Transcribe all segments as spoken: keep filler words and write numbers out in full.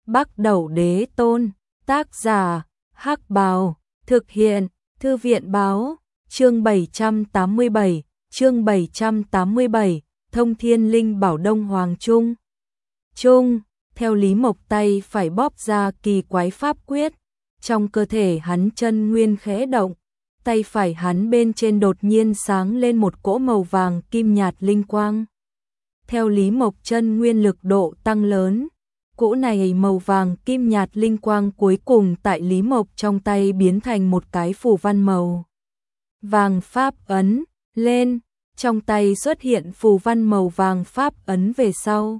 Bắc Đẩu Đế Tôn, tác giả, Hắc Bào, thực hiện, Thư viện Báo, chương bảy trăm tám mươi bảy, chương bảy trăm tám mươi bảy, Thông Thiên Linh Bảo Đông Hoàng Trung. Trung, theo Lý Mộc tay phải bóp ra kỳ quái pháp quyết, trong cơ thể hắn chân nguyên khẽ động, tay phải hắn bên trên đột nhiên sáng lên một cỗ màu vàng kim nhạt linh quang. Theo Lý Mộc chân nguyên lực độ tăng lớn, cỗ này màu vàng kim nhạt linh quang cuối cùng tại Lý Mộc trong tay biến thành một cái phù văn màu vàng pháp ấn lên, trong tay xuất hiện phù văn màu vàng pháp ấn về sau.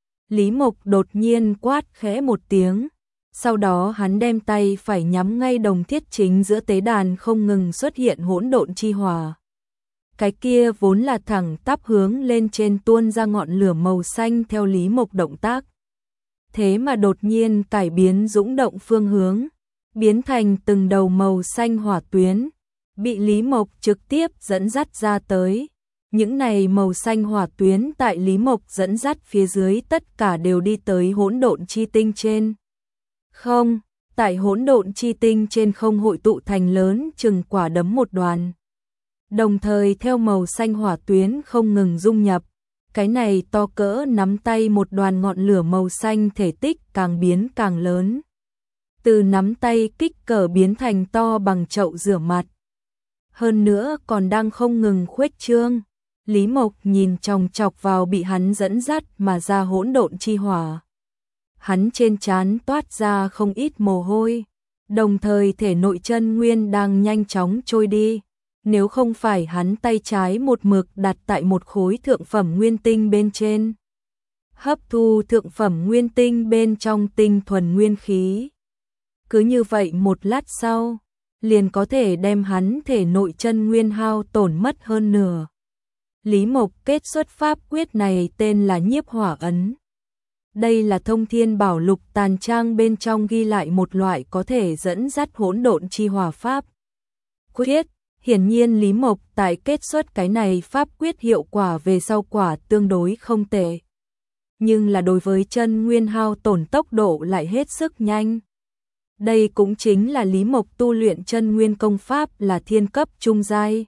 Lý Mộc đột nhiên quát khẽ một tiếng, sau đó hắn đem tay phải nhắm ngay đồng thiết chính giữa tế đàn không ngừng xuất hiện hỗn độn chi hỏa. Cái kia vốn là thẳng tắp hướng lên trên tuôn ra ngọn lửa màu xanh theo Lý Mộc động tác. Thế mà đột nhiên cải biến dũng động phương hướng, biến thành từng đầu màu xanh hỏa tuyến, bị Lý Mộc trực tiếp dẫn dắt ra tới. Những này màu xanh hỏa tuyến tại Lý Mộc dẫn dắt phía dưới tất cả đều đi tới hỗn độn chi tinh trên. Không, tại hỗn độn chi tinh trên không hội tụ thành lớn chừng quả đấm một đoàn. Đồng thời theo màu xanh hỏa tuyến không ngừng dung nhập, cái này to cỡ nắm tay một đoàn ngọn lửa màu xanh thể tích càng biến càng lớn. Từ nắm tay kích cỡ biến thành to bằng chậu rửa mặt. Hơn nữa còn đang không ngừng khuếch trương. Lý Mộc nhìn chòng chọc vào bị hắn dẫn dắt mà ra hỗn độn chi hỏa. Hắn trên trán toát ra không ít mồ hôi, đồng thời thể nội chân nguyên đang nhanh chóng trôi đi. Nếu không phải hắn tay trái một mực đặt tại một khối thượng phẩm nguyên tinh bên trên, hấp thu thượng phẩm nguyên tinh bên trong tinh thuần nguyên khí. Cứ như vậy một lát sau, liền có thể đem hắn thể nội chân nguyên hao tổn mất hơn nửa. Lý Mộc kết xuất pháp quyết này tên là Nhiếp Hỏa Ấn. Đây là Thông Thiên Bảo Lục tàn trang bên trong ghi lại một loại có thể dẫn dắt hỗn độn chi hỏa pháp quyết. Hiển nhiên Lý Mộc tại kết xuất cái này pháp quyết hiệu quả về sau quả tương đối không tệ. Nhưng là đối với chân nguyên hao tổn tốc độ lại hết sức nhanh. Đây cũng chính là Lý Mộc tu luyện chân nguyên công pháp là thiên cấp trung giai.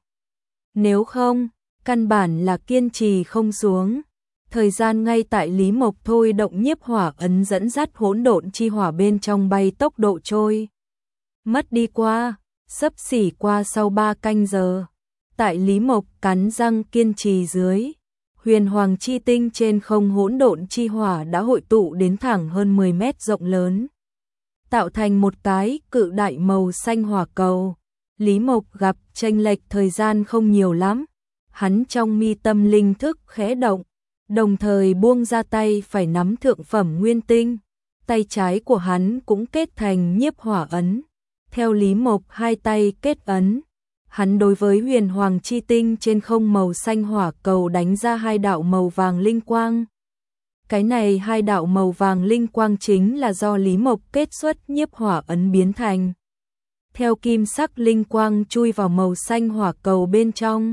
Nếu không, căn bản là kiên trì không xuống. Thời gian ngay tại Lý Mộc thôi động Nhiếp Hỏa Ấn dẫn dắt hỗn độn chi hỏa bên trong bay tốc độ trôi mất đi qua, xấp xỉ qua sau ba canh giờ. Tại Lý Mộc cắn răng kiên trì dưới, huyền hoàng chi tinh trên không hỗn độn chi hỏa đã hội tụ đến thẳng hơn mười mét rộng lớn, tạo thành một cái cự đại màu xanh hỏa cầu. Lý Mộc gặp chênh lệch thời gian không nhiều lắm, hắn trong mi tâm linh thức khẽ động, đồng thời buông ra tay phải nắm thượng phẩm nguyên tinh, tay trái của hắn cũng kết thành Nhiếp Hỏa Ấn. Theo Lý Mộc hai tay kết ấn, hắn đối với huyền hoàng chi tinh trên không màu xanh hỏa cầu đánh ra hai đạo màu vàng linh quang. Cái này hai đạo màu vàng linh quang chính là do Lý Mộc kết xuất Nhiếp Hỏa Ấn biến thành. Theo kim sắc linh quang chui vào màu xanh hỏa cầu bên trong.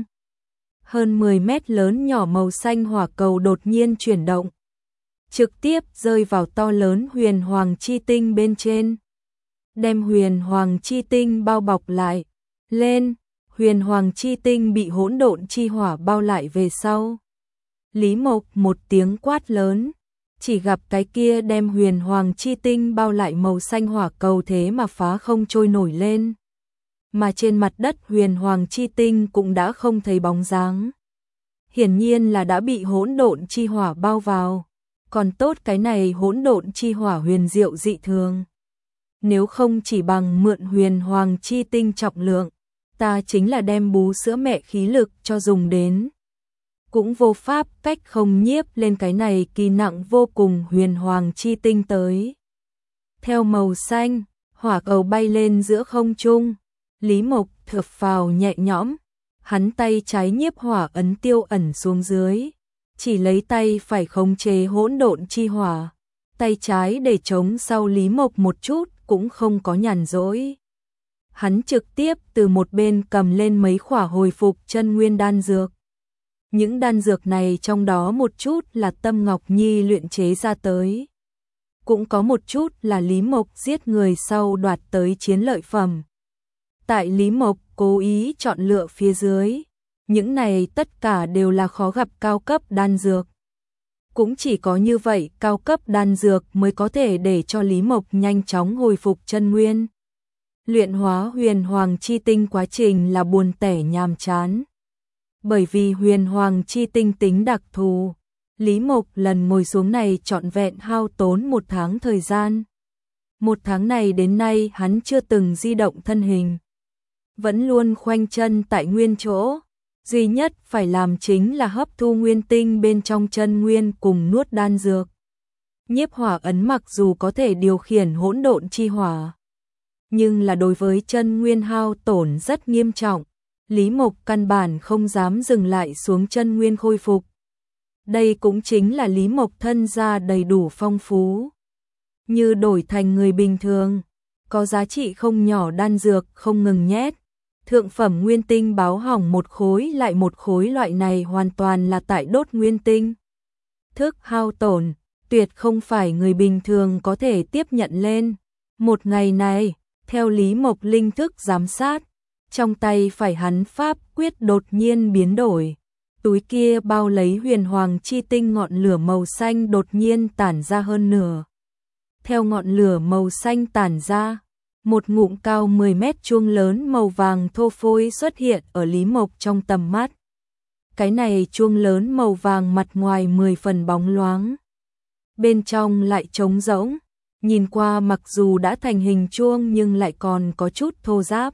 Hơn mười mét lớn nhỏ màu xanh hỏa cầu đột nhiên chuyển động, trực tiếp rơi vào to lớn huyền hoàng chi tinh bên trên, đem huyền hoàng chi tinh bao bọc lại. Lên, huyền hoàng chi tinh bị hỗn độn chi hỏa bao lại về sau. Lý Mộc một tiếng quát lớn, chỉ gặp cái kia đem huyền hoàng chi tinh bao lại màu xanh hỏa cầu thế mà phá không trôi nổi lên. Mà trên mặt đất huyền hoàng chi tinh cũng đã không thấy bóng dáng. Hiển nhiên là đã bị hỗn độn chi hỏa bao vào. Còn tốt cái này hỗn độn chi hỏa huyền diệu dị thường. Nếu không chỉ bằng mượn huyền hoàng chi tinh trọng lượng, ta chính là đem bú sữa mẹ khí lực cho dùng đến. Cũng vô pháp cách không nhiếp lên cái này kỳ nặng vô cùng huyền hoàng chi tinh tới. Theo màu xanh, hỏa cầu bay lên giữa không trung. Lý Mộc thở phào nhẹ nhõm, hắn tay trái Nhiếp Hỏa Ấn tiêu ẩn xuống dưới, chỉ lấy tay phải khống chế hỗn độn chi hỏa, tay trái để chống sau Lý Mộc một chút cũng không có nhàn rỗi. Hắn trực tiếp từ một bên cầm lên mấy khỏa hồi phục chân nguyên đan dược. Những đan dược này trong đó một chút là Tâm Ngọc Nhi luyện chế ra tới. cũng có một chút là Lý Mộc giết người sau đoạt tới chiến lợi phẩm. Tại Lý Mộc cố ý chọn lựa phía dưới, những này tất cả đều là khó gặp cao cấp đan dược. Cũng chỉ có như vậy cao cấp đan dược mới có thể để cho Lý Mộc nhanh chóng hồi phục chân nguyên. Luyện hóa huyền hoàng chi tinh quá trình là buồn tẻ nhàm chán. Bởi vì huyền hoàng chi tinh tính đặc thù, Lý Mộc lần ngồi xuống này trọn vẹn hao tốn một tháng thời gian. Một tháng này đến nay hắn chưa từng di động thân hình, vẫn luôn khoanh chân tại nguyên chỗ. Duy nhất phải làm chính là hấp thu nguyên tinh bên trong chân nguyên cùng nuốt đan dược. Nhiếp hỏa ấn mặc dù có thể điều khiển hỗn độn chi hỏa, nhưng là đối với chân nguyên hao tổn rất nghiêm trọng. Lý Mộc căn bản không dám dừng lại xuống chân nguyên khôi phục. Đây cũng chính là Lý Mộc thân gia đầy đủ phong phú. Như đổi thành người bình thường, có giá trị không nhỏ đan dược không ngừng nhét. Thượng phẩm nguyên tinh báo hỏng một khối lại một khối, loại này hoàn toàn là tại đốt nguyên tinh. Thức hao tổn, tuyệt không phải người bình thường có thể tiếp nhận lên. Một ngày này, theo Lý Mộc linh thức giám sát, trong tay phải hắn pháp quyết đột nhiên biến đổi. Túi kia bao lấy huyền hoàng chi tinh ngọn lửa màu xanh đột nhiên tản ra hơn nửa. Theo ngọn lửa màu xanh tản ra, một ngụm cao mười mét chuông lớn màu vàng thô phôi xuất hiện ở Lý Mộc trong tầm mắt. Cái này chuông lớn màu vàng mặt ngoài mười phần bóng loáng, bên trong lại trống rỗng, nhìn qua mặc dù đã thành hình chuông nhưng lại còn có chút thô ráp.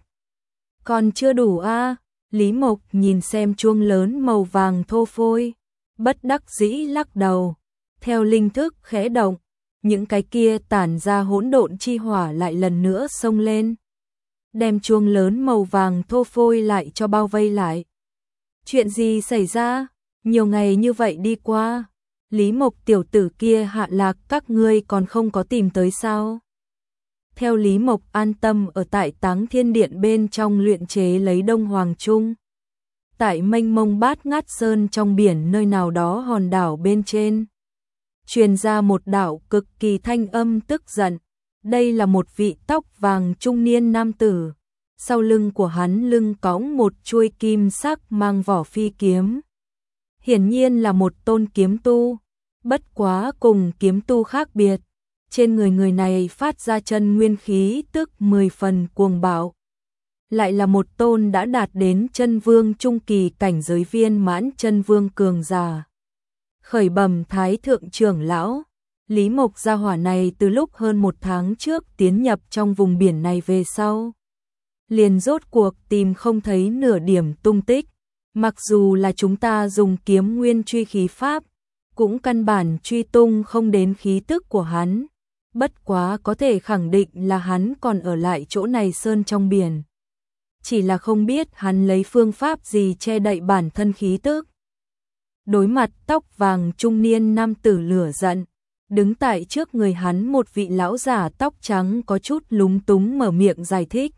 Còn chưa đủ a? À? Lý Mộc nhìn xem chuông lớn màu vàng thô phôi, bất đắc dĩ lắc đầu. Theo linh thức khẽ động, những cái kia tản ra hỗn độn chi hỏa lại lần nữa xông lên, đem chuông lớn màu vàng thô phôi lại cho bao vây lại. Chuyện gì xảy ra? Nhiều ngày như vậy đi qua, Lý Mộc tiểu tử kia hạ lạc các ngươi còn không có tìm tới sao? Theo Lý Mộc an tâm ở tại Táng Thiên Điện bên trong luyện chế lấy Đông Hoàng Trung. Tại mênh mông bát ngát sơn trong biển nơi nào đó hòn đảo bên trên, truyền ra một đạo cực kỳ thanh âm tức giận. Đây là một vị tóc vàng trung niên nam tử. Sau lưng của hắn lưng cõng một chuôi kim sắc mang vỏ phi kiếm. Hiển nhiên là một tôn kiếm tu. Bất quá cùng kiếm tu khác biệt, trên người người này phát ra chân nguyên khí tức mười phần cuồng bạo. Lại là một tôn đã đạt đến chân vương trung kỳ cảnh giới viên mãn chân vương cường giả. Khởi bẩm Thái thượng trưởng lão, Lý Mộc gia hỏa này từ lúc hơn một tháng trước tiến nhập trong vùng biển này về sau, liền rốt cuộc tìm không thấy nửa điểm tung tích. Mặc dù là chúng ta dùng kiếm nguyên truy khí pháp, cũng căn bản truy tung không đến khí tức của hắn. Bất quá có thể khẳng định là hắn còn ở lại chỗ này sơn trong biển. Chỉ là không biết hắn lấy phương pháp gì che đậy bản thân khí tức. Đối mặt tóc vàng trung niên nam tử lửa giận, đứng tại trước người hắn một vị lão giả tóc trắng có chút lúng túng mở miệng giải thích.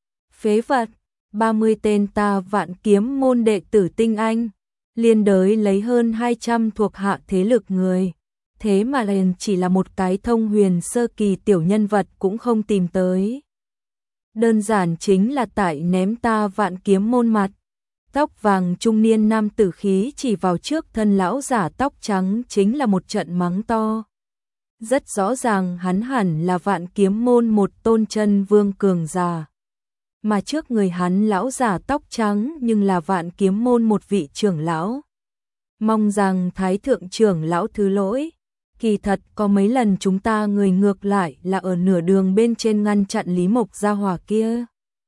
Phế vật, ba mươi tên ta Vạn Kiếm môn đệ tử tinh anh, liên đới lấy hơn hai trăm thuộc hạ thế lực người. Thế mà liền chỉ là một cái thông huyền sơ kỳ tiểu nhân vật cũng không tìm tới. Đơn giản chính là tại ném ta Vạn Kiếm môn mặt. Tóc vàng trung niên nam tử khí chỉ vào trước thân lão giả tóc trắng chính là một trận mắng to. Rất rõ ràng hắn hẳn là Vạn Kiếm môn một tôn chân vương cường giả. Mà trước người hắn lão giả tóc trắng nhưng là Vạn Kiếm môn một vị trưởng lão. Mong rằng Thái thượng trưởng lão thứ lỗi. Kỳ thật có mấy lần chúng ta người ngược lại là ở nửa đường bên trên ngăn chặn Lý Mộc gia hỏa kia.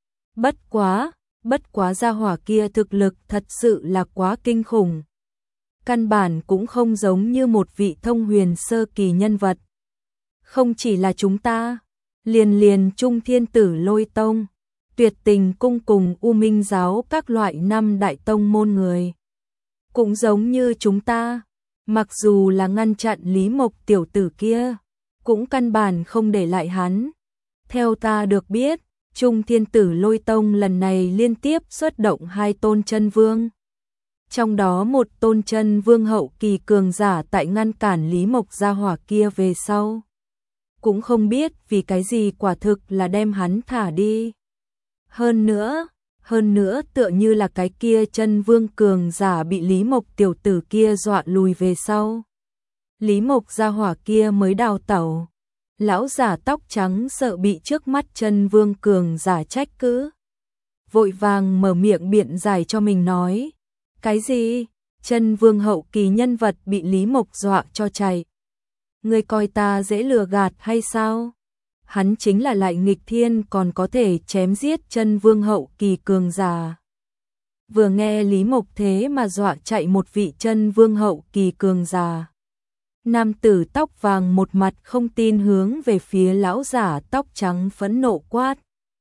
Bất quá, bất quá gia hỏa kia thực lực thật sự là quá kinh khủng. Căn bản cũng không giống như một vị thông huyền sơ kỳ nhân vật. Không chỉ là chúng ta, liền liền Trung Thiên Tử Lôi Tông, Tuyệt Tình Cung cùng U Minh Giáo các loại năm đại tông môn người. Cũng giống như chúng ta. Mặc dù là ngăn chặn Lý Mộc tiểu tử kia, cũng căn bản không để lại hắn. Theo ta được biết, Trung Thiên Tử Lôi Tông lần này liên tiếp xuất động hai tôn chân vương. Trong đó một tôn chân vương hậu kỳ cường giả tại ngăn cản Lý Mộc gia hỏa kia về sau. cũng không biết vì cái gì quả thực là đem hắn thả đi. Hơn nữa, hơn nữa tựa như là cái kia chân vương cường giả bị Lý Mộc tiểu tử kia dọa lùi về sau. Lý Mộc gia hỏa kia mới đào tẩu. Lão giả tóc trắng sợ bị trước mắt chân vương cường giả trách cứ. Vội vàng mở miệng biện giải cho mình nói. Cái gì? Chân vương hậu kỳ nhân vật bị Lý Mộc dọa cho chạy. Ngươi coi ta dễ lừa gạt hay sao? Hắn chính là lại nghịch thiên còn có thể chém giết chân vương hậu kỳ cường giả. Vừa nghe Lý Mộc thế mà dọa chạy một vị chân vương hậu kỳ cường giả. Nam tử tóc vàng một mặt không tin hướng về phía lão giả tóc trắng phẫn nộ quát.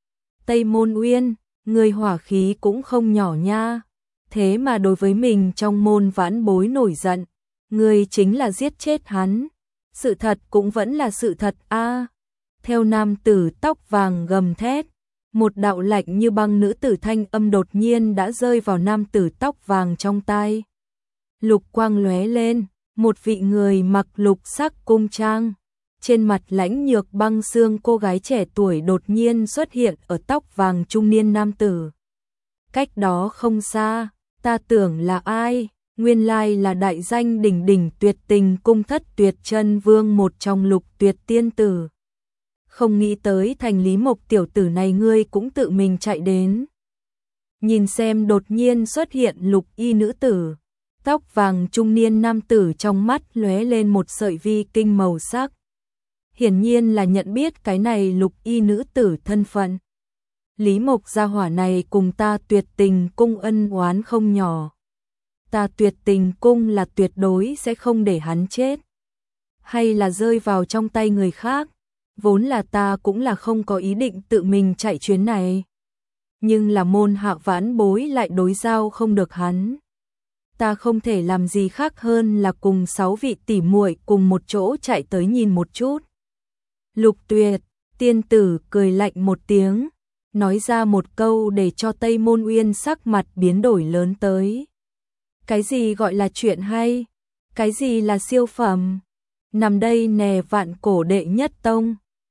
Tây Môn Uyên, người hỏa khí cũng không nhỏ nha. Thế mà đối với mình trong môn vãn bối nổi giận. Người chính là giết chết hắn. Sự thật cũng vẫn là sự thật a. À, theo nam tử tóc vàng gầm thét, một đạo lạnh như băng nữ tử thanh âm đột nhiên đã rơi vào nam tử tóc vàng trong tai. Lục quang lóe lên, một vị người mặc lục sắc cung trang, trên mặt lãnh nhược băng xương cô gái trẻ tuổi đột nhiên xuất hiện ở tóc vàng trung niên nam tử. Cách đó không xa, ta tưởng là ai? Nguyên lai là đại danh đỉnh đỉnh tuyệt tình cung thất tuyệt chân vương một trong lục tuyệt tiên tử. Không nghĩ tới thành Lý Mộc tiểu tử này ngươi cũng tự mình chạy đến. Nhìn xem đột nhiên xuất hiện lục y nữ tử, tóc vàng trung niên nam tử trong mắt lóe lên một sợi vi kinh màu sắc. Hiển nhiên là nhận biết cái này lục y nữ tử thân phận. Lý Mộc gia hỏa này cùng ta tuyệt tình cung ân oán không nhỏ. Ta tuyệt tình cung là tuyệt đối sẽ không để hắn chết. Hay là rơi vào trong tay người khác. Vốn là ta cũng là không có ý định tự mình chạy chuyến này. Nhưng là môn hạ vãn bối lại đối giao không được hắn. Ta không thể làm gì khác hơn là cùng sáu vị tỷ muội cùng một chỗ chạy tới nhìn một chút. Lục tuyệt, tiên tử cười lạnh một tiếng, nói ra một câu để cho Tây Môn Uyên sắc mặt biến đổi lớn tới. Cái gì gọi là chuyện hay? Cái gì là siêu phẩm? Nằm đây nè vạn cổ đệ nhất tông,